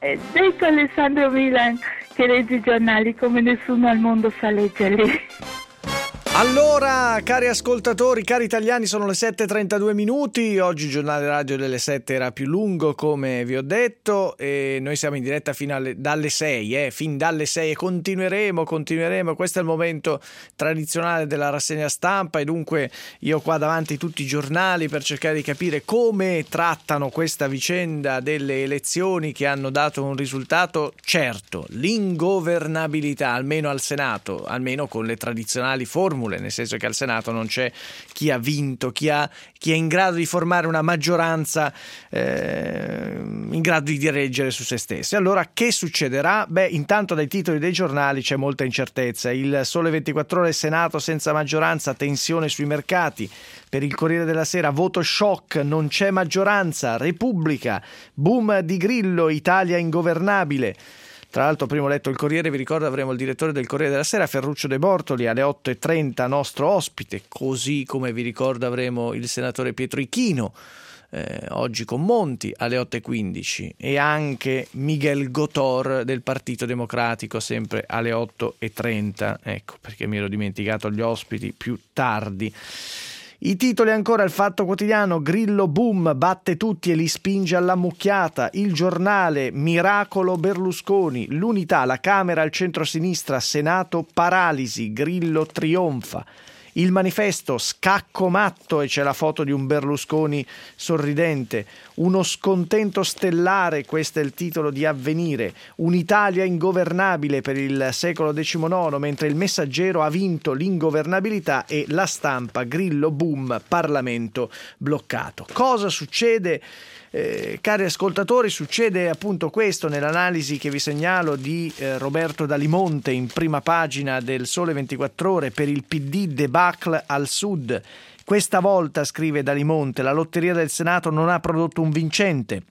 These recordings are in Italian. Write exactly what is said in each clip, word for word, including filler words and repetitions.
Eh, detto Alessandro Milan che legge i giornali come nessuno al mondo sa leggerli. Allora, cari ascoltatori, cari italiani, sono le sette e trentadue minuti. Oggi il giornale radio delle sette era più lungo, come vi ho detto, e noi siamo in diretta fino alle, dalle sei, eh, fin dalle sei, e continueremo, continueremo. Questo è il momento tradizionale della rassegna stampa, e dunque io ho qua davanti tutti i giornali per cercare di capire come trattano questa vicenda delle elezioni che hanno dato un risultato certo, l'ingovernabilità, almeno al Senato, almeno con le tradizionali formule, nel senso che al Senato non c'è chi ha vinto, chi, ha, chi è in grado di formare una maggioranza eh, in grado di direggere su se stessi. Allora, che succederà? Beh, intanto dai titoli dei giornali c'è molta incertezza. Il Sole ventiquattro Ore, Senato senza maggioranza, tensione sui mercati. Per il Corriere della Sera, voto shock, non c'è maggioranza. Repubblica, boom di Grillo, Italia ingovernabile. Tra l'altro, primo letto il Corriere, vi ricordo avremo il direttore del Corriere della Sera, Ferruccio De Bortoli, alle otto e trenta nostro ospite, così come vi ricordo avremo il senatore Pietro Ichino, eh, oggi con Monti, alle otto e quindici, e anche Miguel Gotor del Partito Democratico, sempre alle otto e trenta, ecco perché mi ero dimenticato gli ospiti più tardi. I titoli ancora: il Fatto Quotidiano, Grillo boom, batte tutti e li spinge alla mucchiata. Il Giornale, miracolo Berlusconi. L'Unità, la Camera al centro-sinistra, Senato paralisi, Grillo trionfa. Il Manifesto, scacco matto, e c'è la foto di un Berlusconi sorridente. Uno scontento stellare, questo è il titolo di Avvenire. Un'Italia ingovernabile per il secolo diciannove, mentre il Messaggero ha vinto l'ingovernabilità, e La Stampa, Grillo boom, Parlamento bloccato. Cosa succede? Eh, cari ascoltatori, succede appunto questo nell'analisi che vi segnalo di eh, Roberto Dalimonte in prima pagina del Sole ventiquattro Ore. Per il P D debacle al Sud. Questa volta, scrive Dalimonte, la lotteria del Senato non ha prodotto un vincente.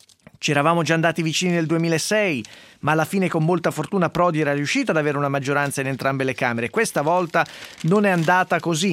Ci eravamo già andati vicini nel duemilasei, ma alla fine con molta fortuna Prodi era riuscito ad avere una maggioranza in entrambe le Camere. Questa volta non è andata così.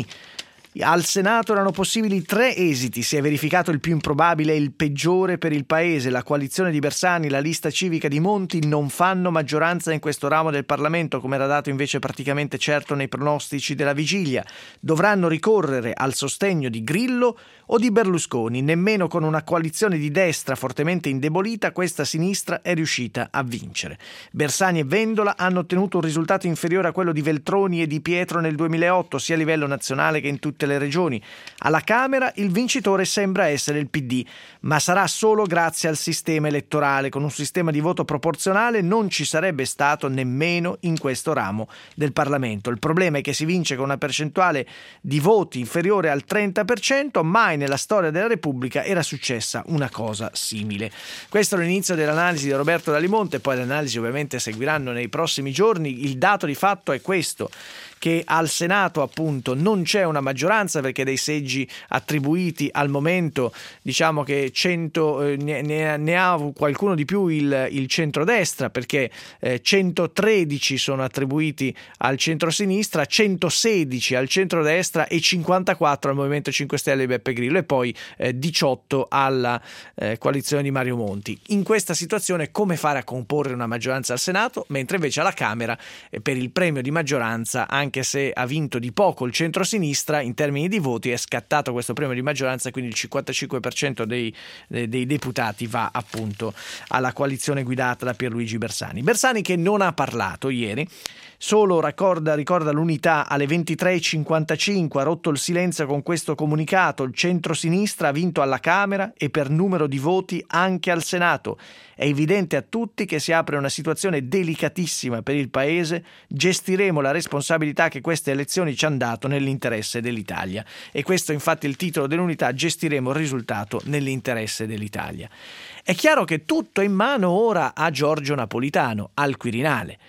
Al Senato erano possibili tre esiti, si è verificato il più improbabile e il peggiore per il Paese. La coalizione di Bersani, la lista civica di Monti non fanno maggioranza in questo ramo del Parlamento, come era dato invece praticamente certo nei pronostici della vigilia. Dovranno ricorrere al sostegno di Grillo o di Berlusconi. Nemmeno con una coalizione di destra fortemente indebolita questa sinistra è riuscita a vincere. Bersani e Vendola hanno ottenuto un risultato inferiore a quello di Veltroni e Di Pietro nel duemilaotto, sia a livello nazionale che in tutte le regioni. Alla Camera il vincitore sembra essere il P D, ma sarà solo grazie al sistema elettorale. Con un sistema di voto proporzionale non ci sarebbe stato nemmeno in questo ramo del Parlamento. Il problema è che si vince con una percentuale di voti inferiore al trenta per cento, mai nella storia della Repubblica era successa una cosa simile. Questo è l'inizio dell'analisi di Roberto Dalimonte, poi le analisi ovviamente seguiranno nei prossimi giorni. Il dato di fatto è questo, che al Senato appunto non c'è una maggioranza, perché dei seggi attribuiti al momento diciamo che cento eh, ne, ne, ne ha qualcuno di più il, il centrodestra, perché eh, centotredici sono attribuiti al centrosinistra, centosedici al centrodestra e cinquantaquattro al Movimento cinque Stelle di Beppe Grillo, e poi eh, diciotto alla eh, coalizione di Mario Monti. In questa situazione come fare a comporre una maggioranza al Senato, mentre invece alla Camera eh, per il premio di maggioranza, anche anche se ha vinto di poco il centrosinistra in termini di voti, è scattato questo premio di maggioranza, quindi il cinquantacinque per cento dei, dei, dei deputati va appunto alla coalizione guidata da Pierluigi Bersani. Bersani che non ha parlato ieri, solo ricorda, ricorda l'Unità alle ventitré e cinquantacinque, ha rotto il silenzio con questo comunicato: il centrosinistra ha vinto alla Camera e per numero di voti anche al Senato. È evidente a tutti che si apre una situazione delicatissima per il Paese, gestiremo la responsabilità che queste elezioni ci hanno dato nell'interesse dell'Italia. E questo infatti è il titolo dell'Unità: gestiremo il risultato nell'interesse dell'Italia. È chiaro che tutto è in mano ora a Giorgio Napolitano, al Quirinale.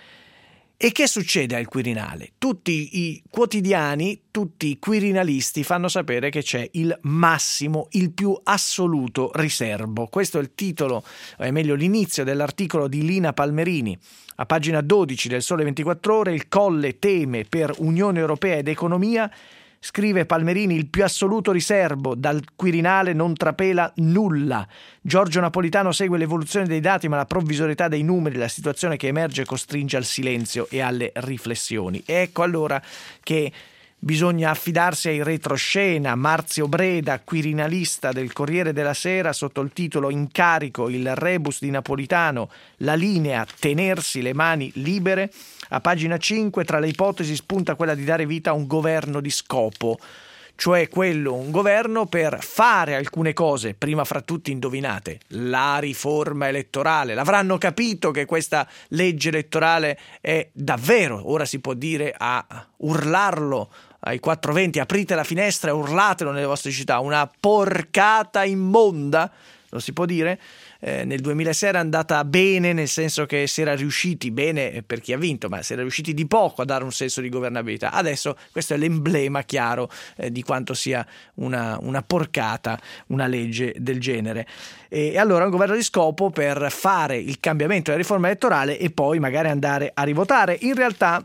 E che succede al Quirinale? Tutti i quotidiani, tutti i quirinalisti fanno sapere che c'è il massimo, il più assoluto riserbo. Questo è il titolo, o è meglio l'inizio dell'articolo di Lina Palmerini. A pagina dodici del Sole ventiquattro Ore, il Colle teme per Unione Europea ed economia. Scrive Palmerini: il più assoluto riserbo, dal Quirinale non trapela nulla. Giorgio Napolitano segue l'evoluzione dei dati, ma la provvisorietà dei numeri, la situazione che emerge costringe al silenzio e alle riflessioni. E ecco allora che bisogna affidarsi ai retroscena. Marzio Breda, quirinalista del Corriere della Sera, sotto il titolo "Incarico, il rebus di Napolitano, la linea tenersi le mani libere", a pagina cinque, tra le ipotesi spunta quella di dare vita a un governo di scopo, cioè quello, un governo per fare alcune cose, prima fra tutti, indovinate, la riforma elettorale. L'avranno capito che questa legge elettorale è davvero, ora si può dire a urlarlo ai quattro venti, aprite la finestra e urlatelo nelle vostre città, una porcata immonda, lo si può dire. Eh, nel duemilasei era andata bene, nel senso che si era riusciti bene per chi ha vinto, ma si era riusciti di poco a dare un senso di governabilità. Adesso questo è l'emblema chiaro eh, di quanto sia una, una porcata una legge del genere. E allora un governo di scopo per fare il cambiamento della riforma elettorale e poi magari andare a rivotare. In realtà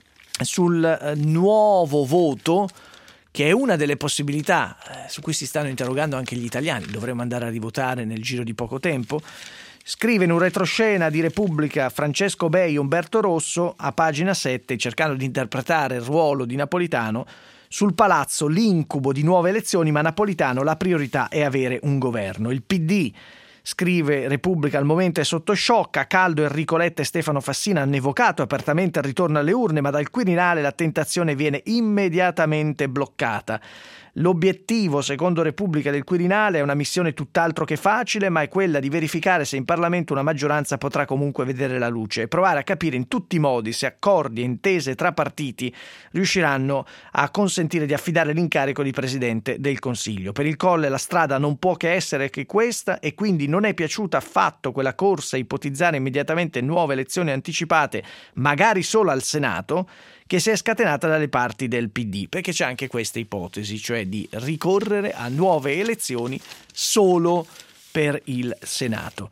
sul eh, nuovo voto, che è una delle possibilità eh, su cui si stanno interrogando anche gli italiani, dovremmo andare a rivotare nel giro di poco tempo, scrive in un retroscena di Repubblica Francesco Bei e Umberto Rosso a pagina sette, cercando di interpretare il ruolo di Napolitano: sul palazzo l'incubo di nuove elezioni, ma Napolitano la priorità è avere un governo. Il P D, scrive Repubblica, al momento è sotto shock. A caldo Enrico Letta e Stefano Fassina hanno evocato apertamente il ritorno alle urne, ma dal Quirinale la tentazione viene immediatamente bloccata. L'obiettivo, secondo Repubblica, del Quirinale è una missione tutt'altro che facile, ma è quella di verificare se in Parlamento una maggioranza potrà comunque vedere la luce e provare a capire in tutti i modi se accordi e intese tra partiti riusciranno a consentire di affidare l'incarico di Presidente del Consiglio. Per il Colle la strada non può che essere che questa, e quindi non è piaciuta affatto quella corsa a ipotizzare immediatamente nuove elezioni anticipate, magari solo al Senato, che si è scatenata dalle parti del P D, perché c'è anche questa ipotesi, cioè di ricorrere a nuove elezioni solo per il Senato.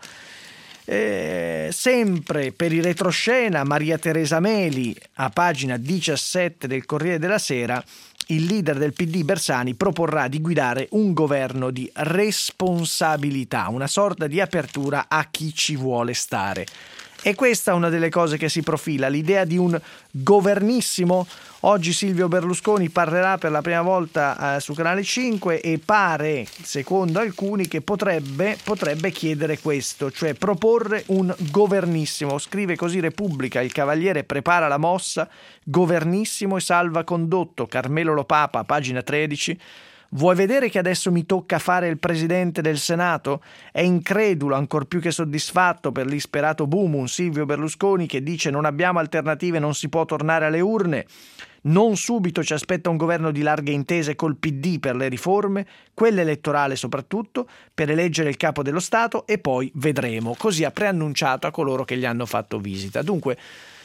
Eh, sempre per il retroscena, Maria Teresa Meli, a pagina diciassette del Corriere della Sera, il leader del P D Bersani proporrà di guidare un governo di responsabilità, una sorta di apertura a chi ci vuole stare. E questa è una delle cose che si profila, l'idea di un governissimo. Oggi Silvio Berlusconi parlerà per la prima volta eh, su Canale cinque e pare, secondo alcuni, che potrebbe, potrebbe chiedere questo, cioè proporre un governissimo. Scrive così Repubblica: il Cavaliere prepara la mossa, governissimo e salvacondotto. Carmelo Lopapa, pagina tredici. Vuoi vedere che adesso mi tocca fare il presidente del Senato? È incredulo, ancor più che soddisfatto per l'isperato boom, un Silvio Berlusconi che dice: non abbiamo alternative, non si può tornare alle urne. Non subito ci aspetta un governo di larghe intese col P D per le riforme, quella elettorale soprattutto, per eleggere il capo dello Stato, e poi vedremo. Così ha preannunciato a coloro che gli hanno fatto visita. Dunque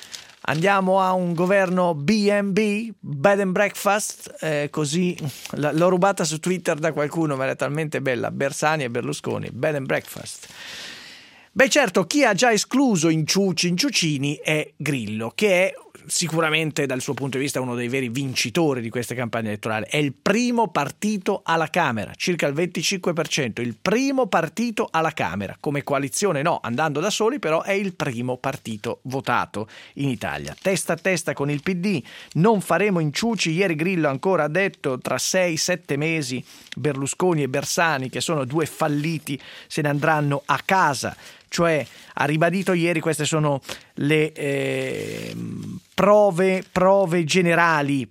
andiamo a un governo B and B, bed and breakfast, eh, così l'ho rubata su Twitter da qualcuno, ma era talmente bella, Bersani e Berlusconi, bed and breakfast. Beh, certo, chi ha già escluso Inciuci, Inciucini è Grillo, che è sicuramente dal suo punto di vista uno dei veri vincitori di queste campagne elettorali. È il primo partito alla Camera, circa il venticinque per cento, il primo partito alla Camera, come coalizione no, andando da soli, però è il primo partito votato in Italia. Testa a testa con il P D, non faremo Inciuci. Ieri Grillo ancora ha detto: tra sei sette mesi Berlusconi e Bersani, che sono due falliti, se ne andranno a casa. Cioè, ha ribadito ieri, queste sono le eh, prove, prove generali,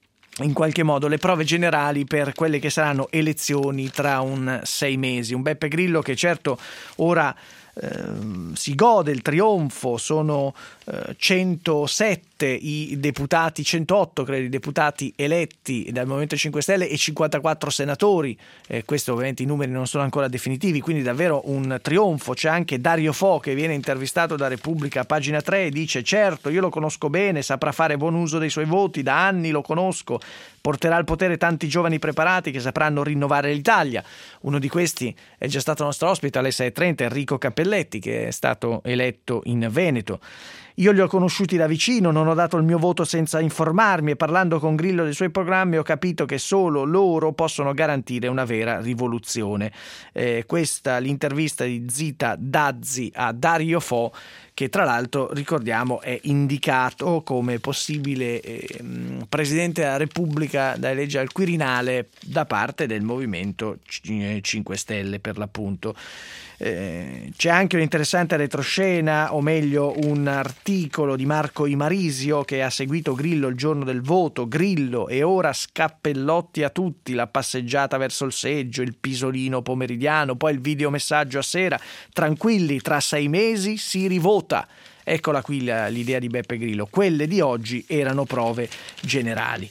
in qualche modo, le prove generali per quelle che saranno elezioni tra un sei mesi. Un Beppe Grillo che certo ora eh, si gode il trionfo, sono eh, centosette i deputati, centootto credo i deputati eletti dal Movimento cinque Stelle e cinquantaquattro senatori, eh, questo ovviamente i numeri non sono ancora definitivi, quindi davvero un trionfo. C'è anche Dario Fo che viene intervistato da Repubblica a pagina tre e dice: certo, io lo conosco bene, saprà fare buon uso dei suoi voti, da anni lo conosco, porterà al potere tanti giovani preparati che sapranno rinnovare l'Italia. Uno di questi è già stato nostro ospite alle sei e trenta, Enrico Cappelletti, che è stato eletto in Veneto. Io li ho conosciuti da vicino, non non ho dato il mio voto senza informarmi e parlando con Grillo dei suoi programmi ho capito che solo loro possono garantire una vera rivoluzione. Eh, questa l'intervista di Zita Dazzi a Dario Fo, che tra l'altro ricordiamo è indicato come possibile eh, Presidente della Repubblica da eleggere al Quirinale da parte del Movimento cinque Stelle per l'appunto. Eh, c'è anche un'interessante retroscena, o meglio un articolo di Marco Imarisio che ha seguito Grillo il giorno del voto. Grillo e ora scappellotti a tutti, la passeggiata verso il seggio, il pisolino pomeridiano, poi il videomessaggio a sera, tranquilli, tra sei mesi si rivota. Eccola qui l'idea di Beppe Grillo. Quelle di oggi erano prove generali.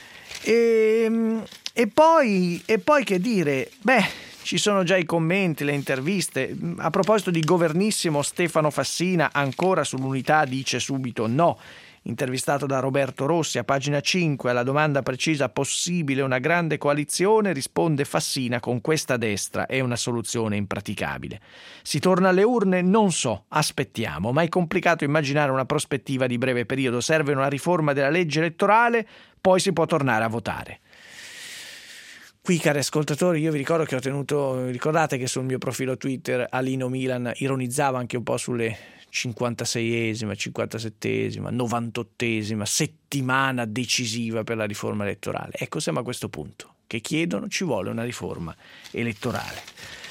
E, e poi e poi che dire? Beh, ci sono già i commenti, le interviste. A proposito di governissimo, Stefano Fassina ancora sull'unità dice subito no. Intervistato da Roberto Rossi a pagina cinque alla domanda precisa possibile una grande coalizione, risponde Fassina: con questa destra è una soluzione impraticabile. Si torna alle urne? Non so, aspettiamo, ma è complicato immaginare una prospettiva di breve periodo. Serve una riforma della legge elettorale, poi si può tornare a votare. Qui, cari ascoltatori, io vi ricordo che ho tenuto, ricordate che sul mio profilo Twitter Alino Milan ironizzava anche un po' sulle cinquantaseiesima, cinquantasettesima, novantottesima settimana decisiva per la riforma elettorale. Ecco, siamo a questo punto, che chiedono ci vuole una riforma elettorale.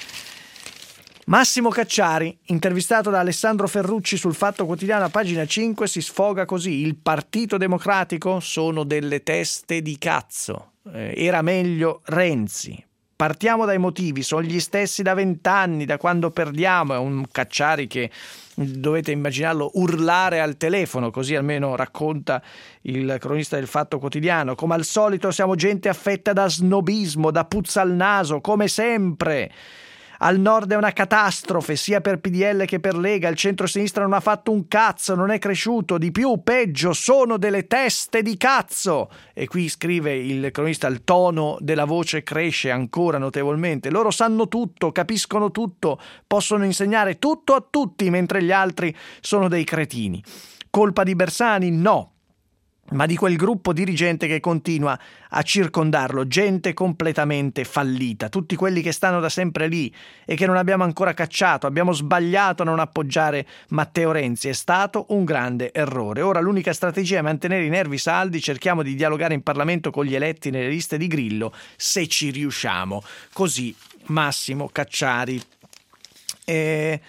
Massimo Cacciari, intervistato da Alessandro Ferrucci sul Fatto Quotidiano a pagina cinque, si sfoga così: il Partito Democratico sono delle teste di cazzo. Eh, era meglio Renzi. Partiamo dai motivi, sono gli stessi da vent'anni, da quando perdiamo. È un Cacciari che dovete immaginarlo urlare al telefono, così almeno racconta il cronista del Fatto Quotidiano. Come al solito siamo gente affetta da snobismo, da puzza al naso, come sempre. Al nord è una catastrofe, sia per P D L che per Lega. Il centro-sinistra non ha fatto un cazzo, non è cresciuto. Di più, peggio, sono delle teste di cazzo. E qui scrive il cronista, il tono della voce cresce ancora notevolmente. Loro sanno tutto, capiscono tutto, possono insegnare tutto a tutti, mentre gli altri sono dei cretini. Colpa di Bersani? No. Ma di quel gruppo dirigente che continua a circondarlo, gente completamente fallita, tutti quelli che stanno da sempre lì e che non abbiamo ancora cacciato. Abbiamo sbagliato a non appoggiare Matteo Renzi, è stato un grande errore. Ora l'unica strategia è mantenere i nervi saldi, cerchiamo di dialogare in Parlamento con gli eletti nelle liste di Grillo, se ci riusciamo. Così Massimo Cacciari. E...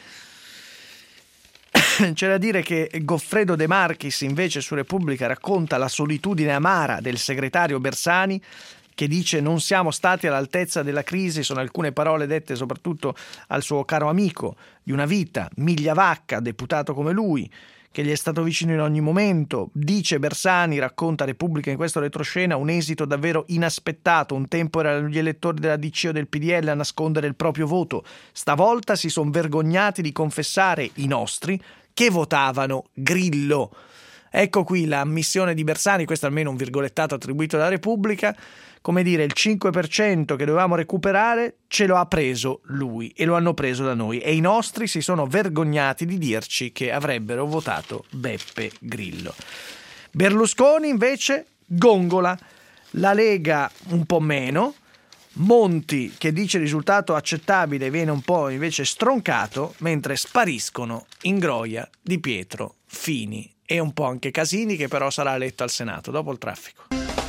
C'è da dire che Goffredo De Marchis invece su Repubblica racconta la solitudine amara del segretario Bersani, che dice non siamo stati all'altezza della crisi. Sono alcune parole dette soprattutto al suo caro amico di una vita, Migliavacca, deputato come lui, che gli è stato vicino in ogni momento. Dice Bersani, racconta Repubblica in questo retroscena, un esito davvero inaspettato. Un tempo erano gli elettori della D C o del P D L a nascondere il proprio voto, stavolta si sono vergognati di confessare i nostri che votavano Grillo. Ecco qui l'ammissione di Bersani, questo almeno un virgolettato attribuito dalla Repubblica. Come dire, il cinque per cento che dovevamo recuperare ce lo ha preso lui e lo hanno preso da noi, e i nostri si sono vergognati di dirci che avrebbero votato Beppe Grillo. Berlusconi invece gongola, la Lega un po' meno, Monti che dice risultato accettabile viene un po' invece stroncato, mentre spariscono Ingroia, Di Pietro, Fini e un po' anche Casini, che però sarà eletto al Senato dopo il traffico.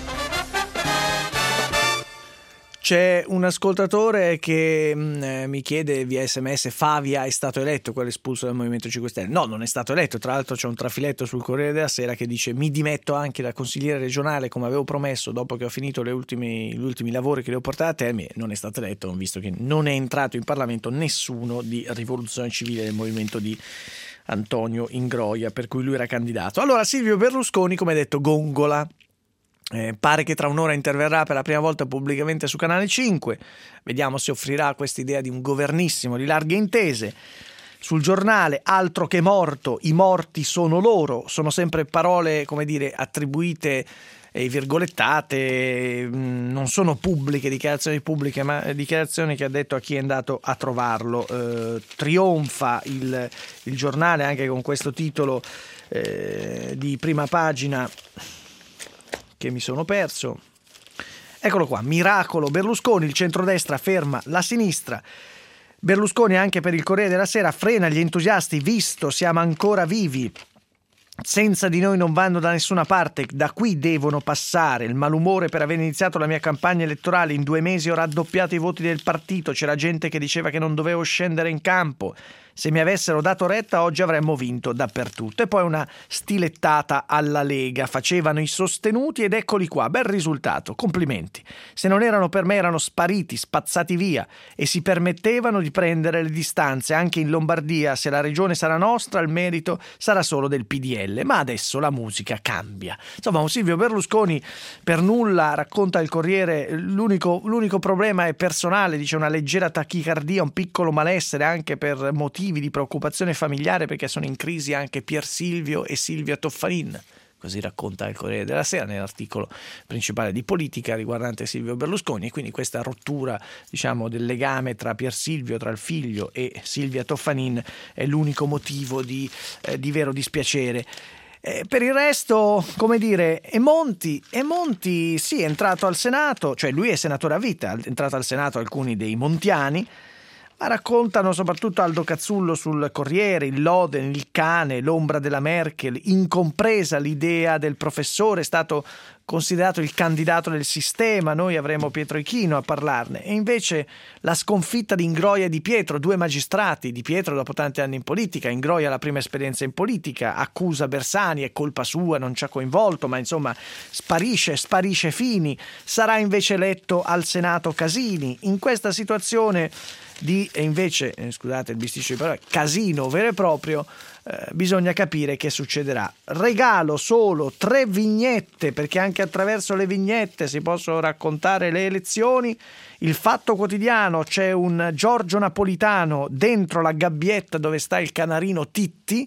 C'è un ascoltatore che mh, mi chiede via sms: Favia è stato eletto, quello espulso dal Movimento cinque Stelle? No, non è stato eletto. Tra l'altro c'è un trafiletto sul Corriere della Sera che dice mi dimetto anche da consigliere regionale come avevo promesso dopo che ho finito le ultimi, gli ultimi lavori che le ho portato a termine. Non è stato eletto, visto che non è entrato in Parlamento nessuno di Rivoluzione Civile del movimento di Antonio Ingroia, per cui lui era candidato. Allora Silvio Berlusconi, come detto, gongola. Eh, pare che tra un'ora interverrà per la prima volta pubblicamente su Canale cinque. Vediamo se offrirà questa idea di un governissimo di larghe intese. Sul Giornale, altro che morto, i morti sono loro. Sono sempre parole, come dire, attribuite e virgolettate, non sono pubbliche, dichiarazioni pubbliche, ma dichiarazioni che ha detto a chi è andato a trovarlo. Eh, trionfa il, il giornale anche con questo titolo eh, di prima pagina che mi sono perso. Eccolo qua, miracolo Berlusconi, il centrodestra ferma la sinistra. Berlusconi anche per il Corriere della Sera frena gli entusiasti, visto siamo ancora vivi. Senza di noi non vanno da nessuna parte, da qui devono passare. Il malumore per aver iniziato la mia campagna elettorale, in due mesi ho raddoppiato i voti del partito, c'era gente che diceva che non dovevo scendere in campo. Se mi avessero dato retta oggi avremmo vinto dappertutto. E poi una stilettata alla Lega, facevano i sostenuti ed eccoli qua, bel risultato, complimenti. Se non erano per me erano spariti, spazzati via e si permettevano di prendere le distanze. Anche in Lombardia, se la regione sarà nostra, il merito sarà solo del P D L, ma adesso la musica cambia. Insomma, un Silvio Berlusconi per nulla, racconta il Corriere, l'unico, l'unico problema è personale, dice una leggera tachicardia, un piccolo malessere anche per motivi di preoccupazione familiare perché sono in crisi anche Pier Silvio e Silvia Toffanin. Così racconta il Corriere della Sera nell'articolo principale di politica riguardante Silvio Berlusconi, e quindi questa rottura, diciamo, del legame tra Pier Silvio, tra il figlio e Silvia Toffanin è l'unico motivo di, eh, di vero dispiacere. Eh, per il resto, come dire, e Monti, e Monti sì, è entrato al Senato, cioè lui è senatore a vita, è entrato al Senato alcuni dei montiani, ma raccontano soprattutto Aldo Cazzullo sul Corriere, il Loden, il cane, l'ombra della Merkel, incompresa l'idea del professore, è stato considerato il candidato del sistema, noi avremo Pietro Ichino a parlarne, e invece la sconfitta di Ingroia e Di Pietro, due magistrati. Di Pietro dopo tanti anni in politica, Ingroia la prima esperienza in politica, accusa Bersani, è colpa sua, non ci ha coinvolto, ma insomma sparisce, sparisce Fini, sarà invece eletto al Senato Casini. In questa situazione di, e invece, eh, scusate il bisticcio di parole, casino vero e proprio, eh, bisogna capire che succederà. Regalo solo tre vignette, perché anche attraverso le vignette si possono raccontare le elezioni. Il Fatto Quotidiano, c'è un Giorgio Napolitano dentro la gabbietta dove sta il canarino Titti.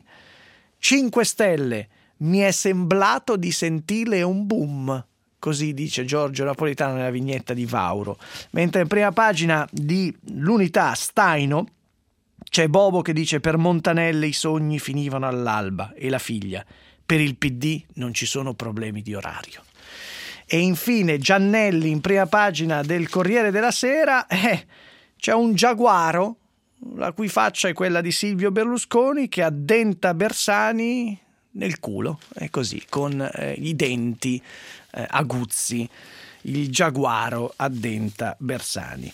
cinque Stelle, mi è sembrato di sentire un boom. Così dice Giorgio Napolitano nella vignetta di Vauro. Mentre in prima pagina di l'Unità Staino c'è Bobo che dice: per Montanelli i sogni finivano all'alba, e la figlia: per il P D non ci sono problemi di orario. E infine Giannelli in prima pagina del Corriere della Sera, eh, c'è un giaguaro la cui faccia è quella di Silvio Berlusconi che addenta Bersani nel culo, è così, con eh, i denti eh, aguzzi. Il giaguaro addenta Bersani.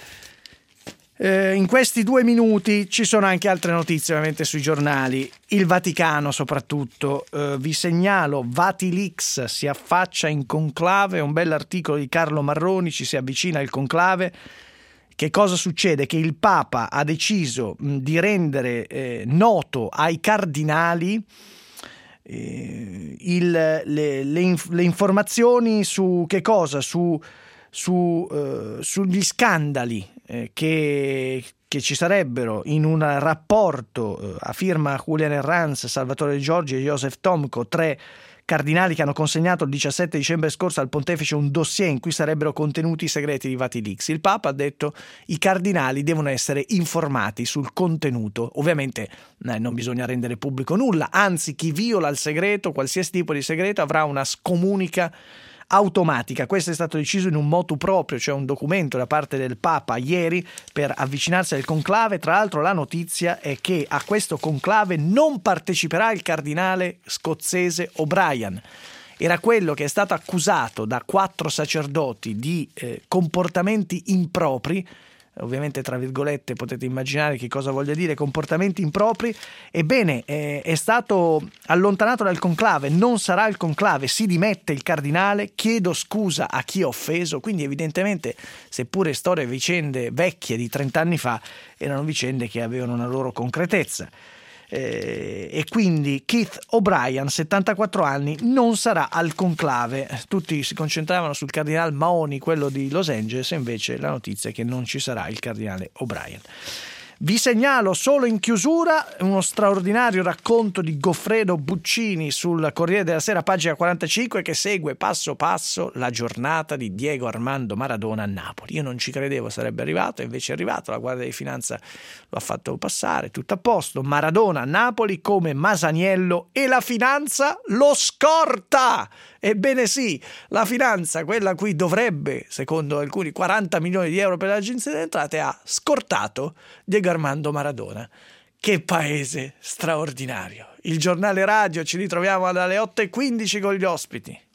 Eh, in questi due minuti ci sono anche altre notizie ovviamente sui giornali. Il Vaticano soprattutto, eh, vi segnalo Vatilix si affaccia in conclave, un bell'articolo di Carlo Marroni, ci si avvicina al conclave. Che cosa succede? Che il Papa ha deciso mh, di rendere eh, noto ai cardinali eh, il, le, le, inf- le informazioni su che cosa? Su, su, eh, sugli scandali eh, che, che ci sarebbero in un rapporto eh, a firma Julian Herranz, Salvatore Giorgi e Joseph Tomko, tre cardinali che hanno consegnato il diciassette dicembre scorso al pontefice un dossier in cui sarebbero contenuti i segreti di Vatilix. Il Papa ha detto i cardinali devono essere informati sul contenuto. Ovviamente eh, non bisogna rendere pubblico nulla, anzi chi viola il segreto, qualsiasi tipo di segreto, avrà una scomunica automatica. Questo è stato deciso in un motu proprio, cioè un documento da parte del Papa ieri per avvicinarsi al conclave. Tra l'altro la notizia è che a questo conclave non parteciperà il cardinale scozzese O'Brien. Era quello che è stato accusato da quattro sacerdoti di eh, comportamenti impropri. Ovviamente tra virgolette potete immaginare che cosa voglia dire comportamenti impropri. Ebbene, eh, è stato allontanato dal conclave, non sarà il conclave, si dimette il cardinale, chiedo scusa a chi ho offeso. Quindi evidentemente, seppure storie e vicende vecchie di trent'anni fa, erano vicende che avevano una loro concretezza. Eh, e quindi Keith O'Brien, settantaquattro anni, non sarà al conclave. Tutti si concentravano sul cardinale Mahony, quello di Los Angeles, e invece la notizia è che non ci sarà il cardinale O'Brien. Vi segnalo solo in chiusura uno straordinario racconto di Goffredo Buccini sul Corriere della Sera, pagina quarantacinque, che segue passo passo la giornata di Diego Armando Maradona a Napoli. Io non ci credevo sarebbe arrivato, invece è arrivato, la Guardia di Finanza lo ha fatto passare, tutto a posto. Maradona a Napoli come Masaniello e la finanza lo scorta! Ebbene sì, la finanza, quella a cui dovrebbe, secondo alcuni, quaranta milioni di euro per l'Agenzia delle Entrate, ha scortato Diego Armando Maradona. Che paese straordinario! Il giornale radio, ci ritroviamo dalle otto e quindici con gli ospiti.